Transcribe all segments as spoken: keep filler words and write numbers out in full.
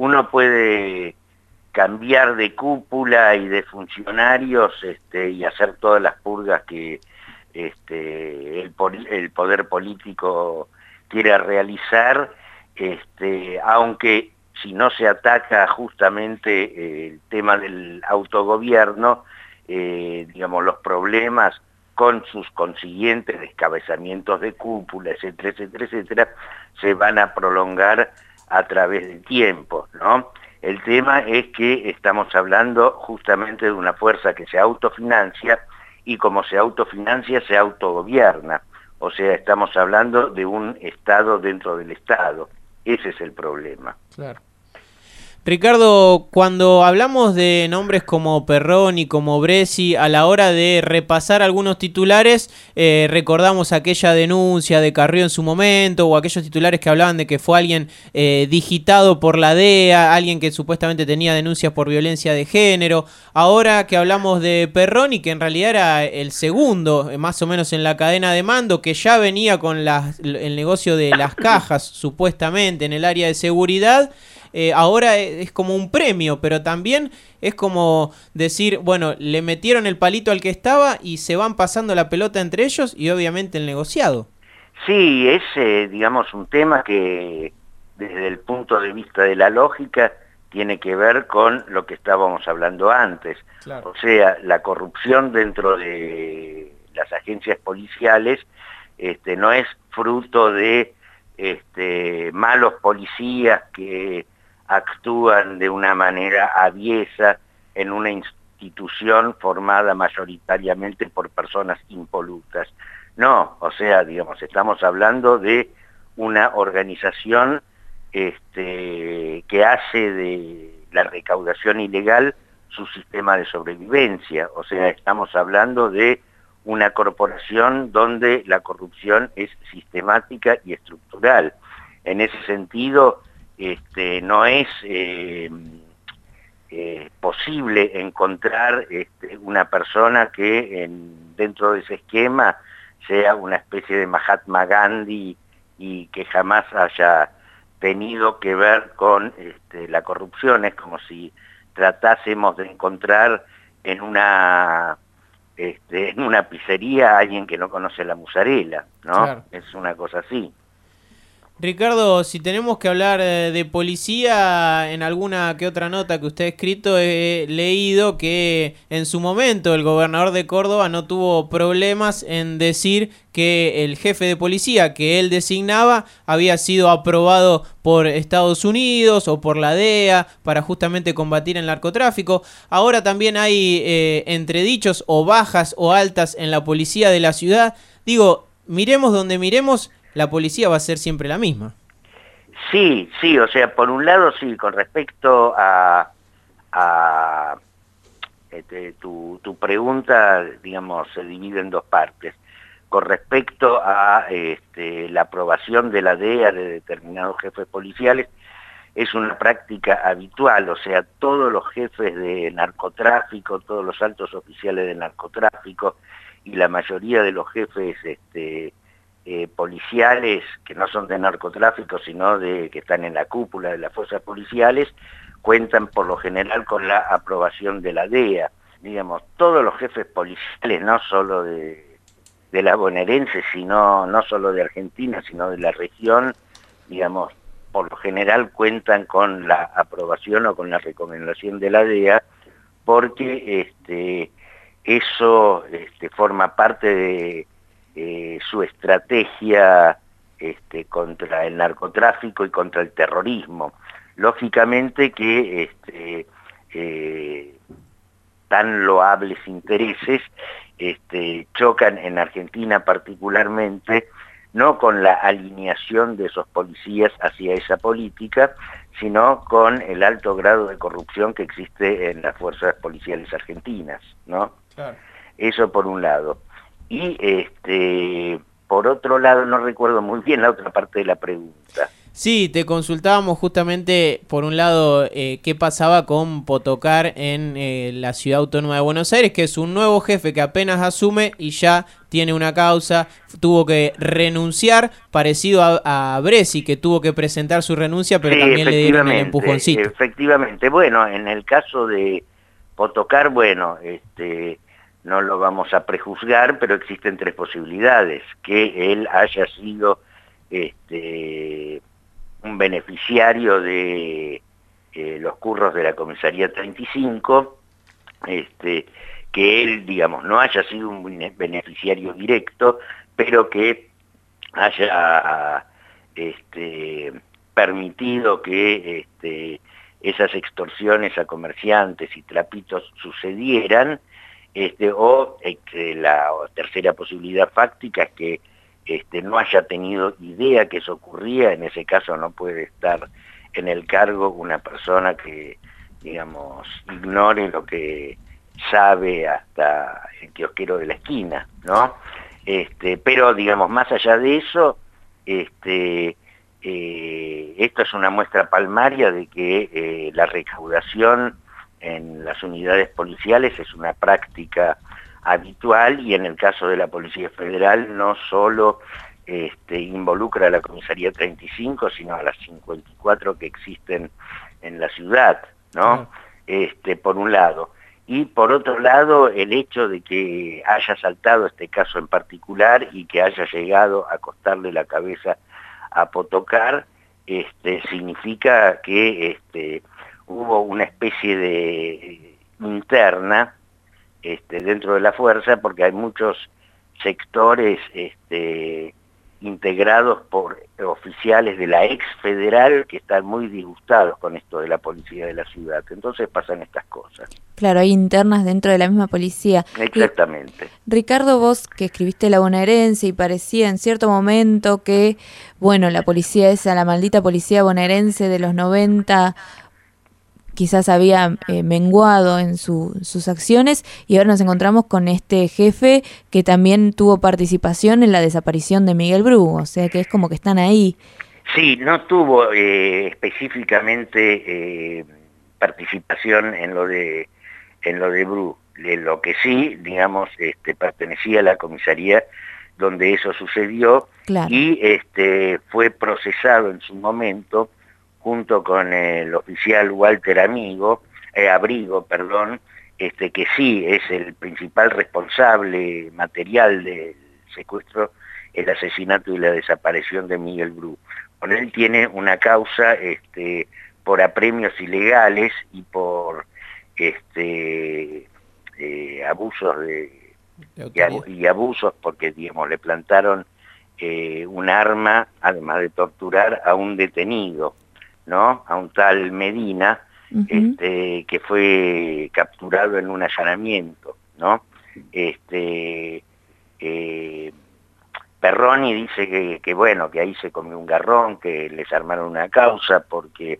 uno puede cambiar de cúpula y de funcionarios este, y hacer todas las purgas que este, el, el poder político quiera realizar, este, aunque si no se ataca justamente eh, el tema del autogobierno, eh, digamos, los problemas con sus consiguientes descabezamientos de cúpula, etcétera, etcétera, etcétera, se van a prolongar a través del tiempo, ¿no? El tema es que estamos hablando justamente de una fuerza que se autofinancia y como se autofinancia, se autogobierna. O sea, estamos hablando de un Estado dentro del Estado. Ese es el problema. Claro. Ricardo, cuando hablamos de nombres como Perrón y como Bresci, a la hora de repasar algunos titulares, eh, recordamos aquella denuncia de Carrió en su momento, o aquellos titulares que hablaban de que fue alguien eh, digitado por la D E A, alguien que supuestamente tenía denuncias por violencia de género. Ahora que hablamos de Perrón y que en realidad era el segundo, más o menos en la cadena de mando, que ya venía con las, el negocio de las cajas, supuestamente, en el área de seguridad, Eh, ahora es como un premio, pero también es como decir, bueno, le metieron el palito al que estaba y se van pasando la pelota entre ellos y obviamente el negociado. Sí, es, eh, digamos, un tema que desde el punto de vista de la lógica tiene que ver con lo que estábamos hablando antes. Claro. O sea, la corrupción dentro de las agencias policiales este, no es fruto de este, malos policías que actúan de una manera aviesa en una institución formada mayoritariamente por personas impolutas. No, o sea, digamos, estamos hablando de una organización este, que hace de la recaudación ilegal su sistema de sobrevivencia. O sea, estamos hablando de una corporación donde la corrupción es sistemática y estructural. En ese sentido, Este, no es eh, eh, posible encontrar este, una persona que en, dentro de ese esquema sea una especie de Mahatma Gandhi y que jamás haya tenido que ver con este, la corrupción. Es como si tratásemos de encontrar en una, este, en una pizzería a alguien que no conoce la mozzarella, ¿no? Claro. Es una cosa así. Ricardo, si tenemos que hablar de policía, en alguna que otra nota que usted ha escrito he leído que en su momento el gobernador de Córdoba no tuvo problemas en decir que el jefe de policía que él designaba había sido aprobado por Estados Unidos o por la D E A para justamente combatir el narcotráfico. Ahora también hay eh, entredichos o bajas o altas en la policía de la ciudad. Digo, miremos donde miremos, la policía va a ser siempre la misma. Sí, sí, o sea, por un lado sí, con respecto a, a este, tu, tu pregunta, digamos, se divide en dos partes. Con respecto a este, la aprobación de la D E A de determinados jefes policiales, es una práctica habitual, o sea, todos los jefes de narcotráfico, todos los altos oficiales de narcotráfico y la mayoría de los jefes este, Eh, policiales que no son de narcotráfico, sino de que están en la cúpula de las fuerzas policiales, cuentan por lo general con la aprobación de la D E A. Digamos, todos los jefes policiales, no solo de, de la bonaerense, sino no solo de Argentina, sino de la región, digamos, por lo general cuentan con la aprobación o con la recomendación de la D E A, porque este, eso este, forma parte de Eh, su estrategia este, contra el narcotráfico y contra el terrorismo. Lógicamente que este, eh, tan loables intereses este, chocan en Argentina particularmente, no con la alineación de esos policías hacia esa política, sino con el alto grado de corrupción que existe en las fuerzas policiales argentinas, ¿no? Claro. Eso por un lado. Y este, por otro lado, no recuerdo muy bien la otra parte de la pregunta. Sí, te consultábamos justamente, por un lado, eh, qué pasaba con Potocar en eh, la Ciudad Autónoma de Buenos Aires, que es un nuevo jefe que apenas asume y ya tiene una causa, tuvo que renunciar, parecido a, a Bressi, que tuvo que presentar su renuncia, pero Sí, también le dieron el efectivamente, empujoncito. efectivamente. Bueno, en el caso de Potocar, bueno, este, no lo vamos a prejuzgar, pero existen tres posibilidades: que él haya sido este, un beneficiario de eh, los curros de la Comisaría treinta y cinco, este, que él, digamos, no haya sido un beneficiario directo, pero que haya este, permitido que este, esas extorsiones a comerciantes y trapitos sucedieran, este, o este, la tercera posibilidad fáctica es que este, no haya tenido idea que eso ocurría. En ese caso no puede estar en el cargo una persona que, digamos, ignore lo que sabe hasta el kiosquero de la esquina, ¿no? Este, pero, digamos, más allá de eso, este, eh, esto es una muestra palmaria de que eh, la recaudación en las unidades policiales es una práctica habitual, y en el caso de la Policía Federal no solo este, involucra a la Comisaría treinta y cinco, sino a las cincuenta y cuatro que existen en la ciudad, ¿no? Este, por un lado. Y por otro lado, el hecho de que haya saltado este caso en particular y que haya llegado a costarle la cabeza a Potocar, este, significa que este, hubo una especie de interna este, dentro de la fuerza, porque hay muchos sectores este, integrados por oficiales de la ex federal que están muy disgustados con esto de la policía de la ciudad. Entonces pasan estas cosas. Claro, hay internas dentro de la misma policía. Exactamente. Y, Ricardo, vos que escribiste La bonaerense y parecía en cierto momento que, bueno, la policía esa, la maldita policía bonaerense de los noventa, quizás había eh, menguado en su, sus acciones, y ahora nos encontramos con este jefe que también tuvo participación en la desaparición de Miguel Bru, o sea que es como que están ahí. Sí, no tuvo eh, específicamente eh, participación en lo de en lo de Bru. Lo que sí, digamos, este, pertenecía a la comisaría donde eso sucedió. Claro. Y este, fue procesado en su momento junto con el oficial Walter Amigo, eh, Abrigo, perdón, este, que sí es el principal responsable material del secuestro, el asesinato y la desaparición de Miguel Bru. Con él tiene una causa este, por apremios ilegales y por este, eh, abusos de, y, y abusos porque, digamos, le plantaron eh, un arma, además de torturar a un detenido, ¿no? A un tal Medina, uh-huh. este, que fue capturado en un allanamiento, ¿no? Este, eh, Perroni dice que, que, bueno, que ahí se comió un garrón, que les armaron una causa porque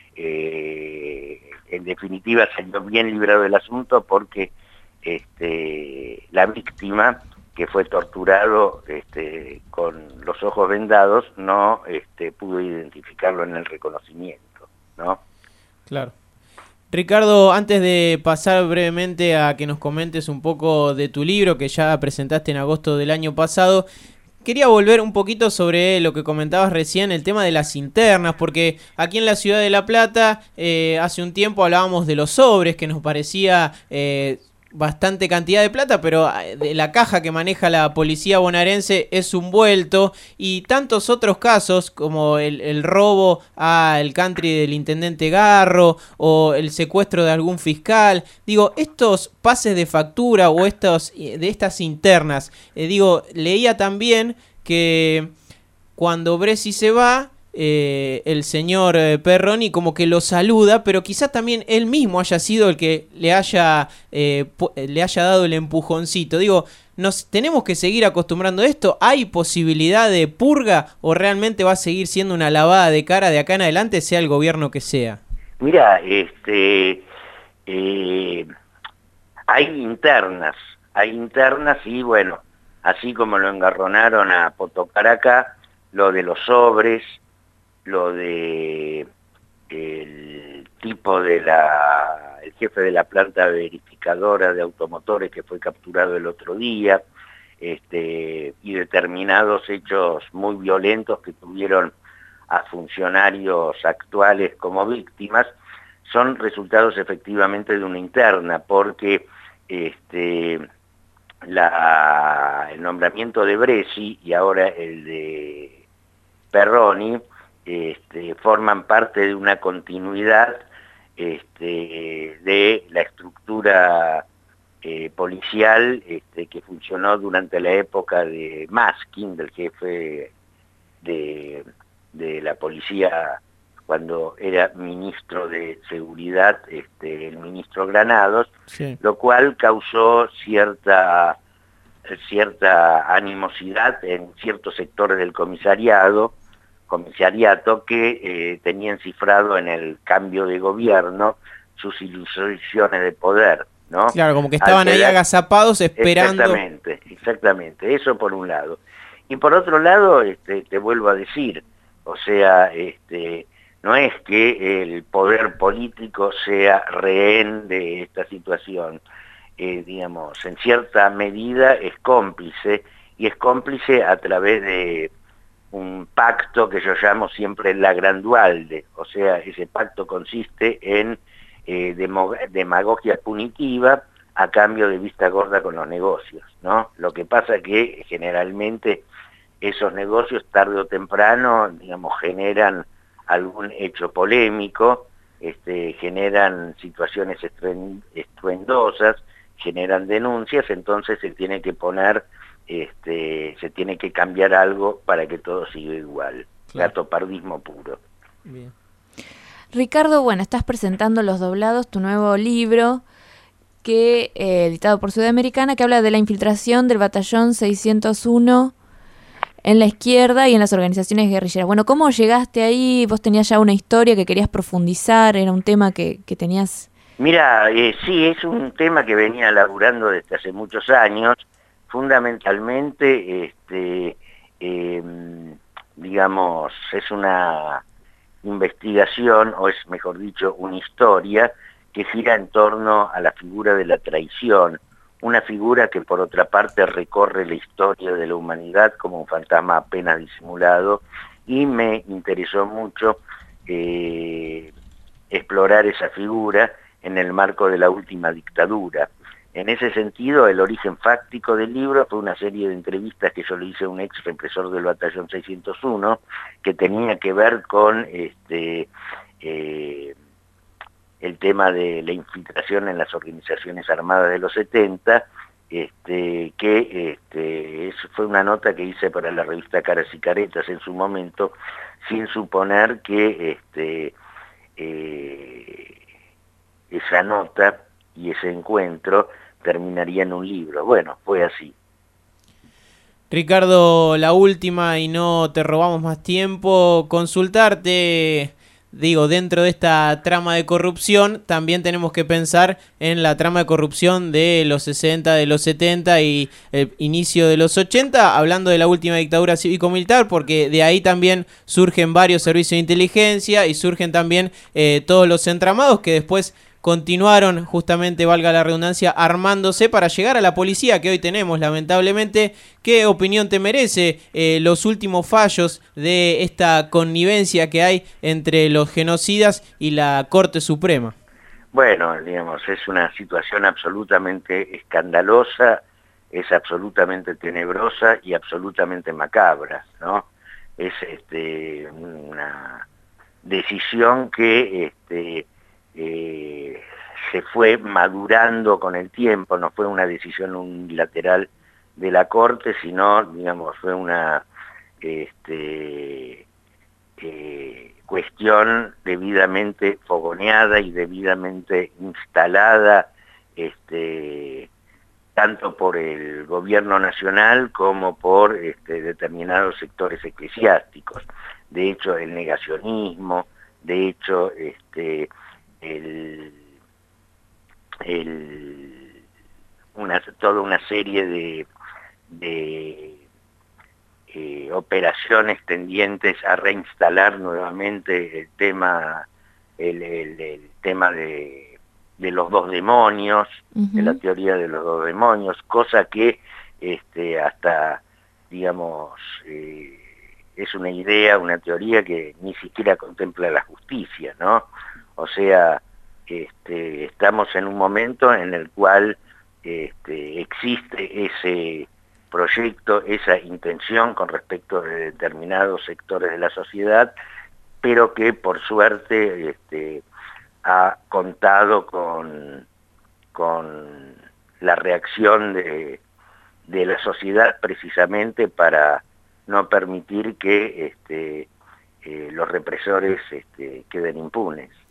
eh, en definitiva salió bien librado el asunto porque este, la víctima, que fue torturado este, con los ojos vendados, no este, pudo identificarlo en el reconocimiento, ¿no? Claro. Ricardo, antes de pasar brevemente a que nos comentes un poco de tu libro que ya presentaste en agosto del año pasado, quería volver un poquito sobre lo que comentabas recién, el tema de las internas, porque aquí en la ciudad de La Plata eh, hace un tiempo hablábamos de los sobres, que nos parecía eh, bastante cantidad de plata, pero de la caja que maneja la policía bonaerense es un vuelto, y tantos otros casos como el, el robo al country del intendente Garro o el secuestro de algún fiscal. Digo, estos pases de factura o estos de estas internas, eh, digo, leía también que cuando Bressi se va, Eh, el señor eh, Perroni como que lo saluda, pero quizás también él mismo haya sido el que le haya eh, le haya dado el empujoncito. Digo, ¿nos tenemos que seguir acostumbrando a esto? ¿Hay posibilidad de purga o realmente va a seguir siendo una lavada de cara de acá en adelante, sea el gobierno que sea? Mira, este, eh, hay internas, hay internas y bueno, así como lo engarronaron a Potocar acá, lo de los sobres, lo de el tipo de la, el jefe de la planta verificadora de automotores que fue capturado el otro día, este, y determinados hechos muy violentos que tuvieron a funcionarios actuales como víctimas, son resultados efectivamente de una interna, porque este, la, el nombramiento de Bresci y ahora el de Perroni este, forman parte de una continuidad este, de la estructura eh, policial este, que funcionó durante la época de Maskin, del jefe de, de la policía cuando era ministro de Seguridad, este, el ministro Granados, sí. Lo cual causó cierta, cierta animosidad en ciertos sectores del comisariado, comisariato que eh, tenían cifrado en el cambio de gobierno sus ilusiones de poder, ¿no? Claro, como que estaban ahí agazapados esperando. Exactamente, exactamente, eso por un lado. Y por otro lado, este, te vuelvo a decir, o sea, este, no es que el poder político sea rehén de esta situación, eh, digamos, en cierta medida es cómplice, y es cómplice a través de un pacto que yo llamo siempre la Grandualde, o sea, ese pacto consiste en eh, demagogia punitiva a cambio de vista gorda con los negocios, ¿no? Lo que pasa es que generalmente esos negocios tarde o temprano, digamos, generan algún hecho polémico, este, generan situaciones estruendosas, generan denuncias, entonces se tiene que poner, este, se tiene que cambiar algo para que todo siga igual. Claro. Gatopardismo puro. Bien. Ricardo, bueno, estás presentando Los Doblados, tu nuevo libro, que eh, editado por Sudamericana, que habla de la infiltración del batallón seiscientos uno en la izquierda y en las organizaciones guerrilleras. Bueno, ¿cómo llegaste ahí? ¿Vos tenías ya una historia que querías profundizar? ¿Era un tema que, que tenías...? Mira, eh, sí, es un tema que venía laburando desde hace muchos años. Fundamentalmente, este, eh, digamos, es una investigación, o es mejor dicho, una historia que gira en torno a la figura de la traición, una figura que por otra parte recorre la historia de la humanidad como un fantasma apenas disimulado, y me interesó mucho eh, explorar esa figura en el marco de la última dictadura. En ese sentido, el origen fáctico del libro fue una serie de entrevistas que yo le hice a un ex represor del batallón seiscientos uno, que tenía que ver con este, eh, el tema de la infiltración en las organizaciones armadas de los setenta, este, que este, eso fue una nota que hice para la revista Caras y Caretas en su momento, sin suponer que este, eh, esa nota y ese encuentro terminaría en un libro. Bueno, fue así. Ricardo, la última, y no te robamos más tiempo, consultarte, digo, dentro de esta trama de corrupción, también tenemos que pensar en la trama de corrupción de los sesenta, de los setenta y el inicio de los ochenta, hablando de la última dictadura cívico-militar, porque de ahí también surgen varios servicios de inteligencia y surgen también eh, todos los entramados que después continuaron, justamente, valga la redundancia, armándose para llegar a la policía que hoy tenemos, lamentablemente. ¿Qué opinión te merece eh, los últimos fallos de esta connivencia que hay entre los genocidas y la Corte Suprema? Bueno, digamos, es una situación absolutamente escandalosa, es absolutamente tenebrosa y absolutamente macabra, ¿no? Es este, una decisión que este, eh, se fue madurando con el tiempo, no fue una decisión unilateral de la Corte, sino, digamos, fue una este, eh, cuestión debidamente fogoneada y debidamente instalada, este, tanto por el gobierno nacional como por este, determinados sectores eclesiásticos. De hecho, el negacionismo, de hecho, este, el, el, una, toda una serie de, de eh, operaciones tendientes a reinstalar nuevamente el tema, el, el, el tema de, de los dos demonios, uh-huh. de la teoría de los dos demonios, cosa que este, hasta, digamos, eh, es una idea, una teoría que ni siquiera contempla la justicia, ¿no? O sea, este, estamos en un momento en el cual este, existe ese proyecto, esa intención con respecto de determinados sectores de la sociedad, pero que por suerte este, ha contado con, con la reacción de, de la sociedad precisamente para no permitir que este, eh, los represores este, queden impunes.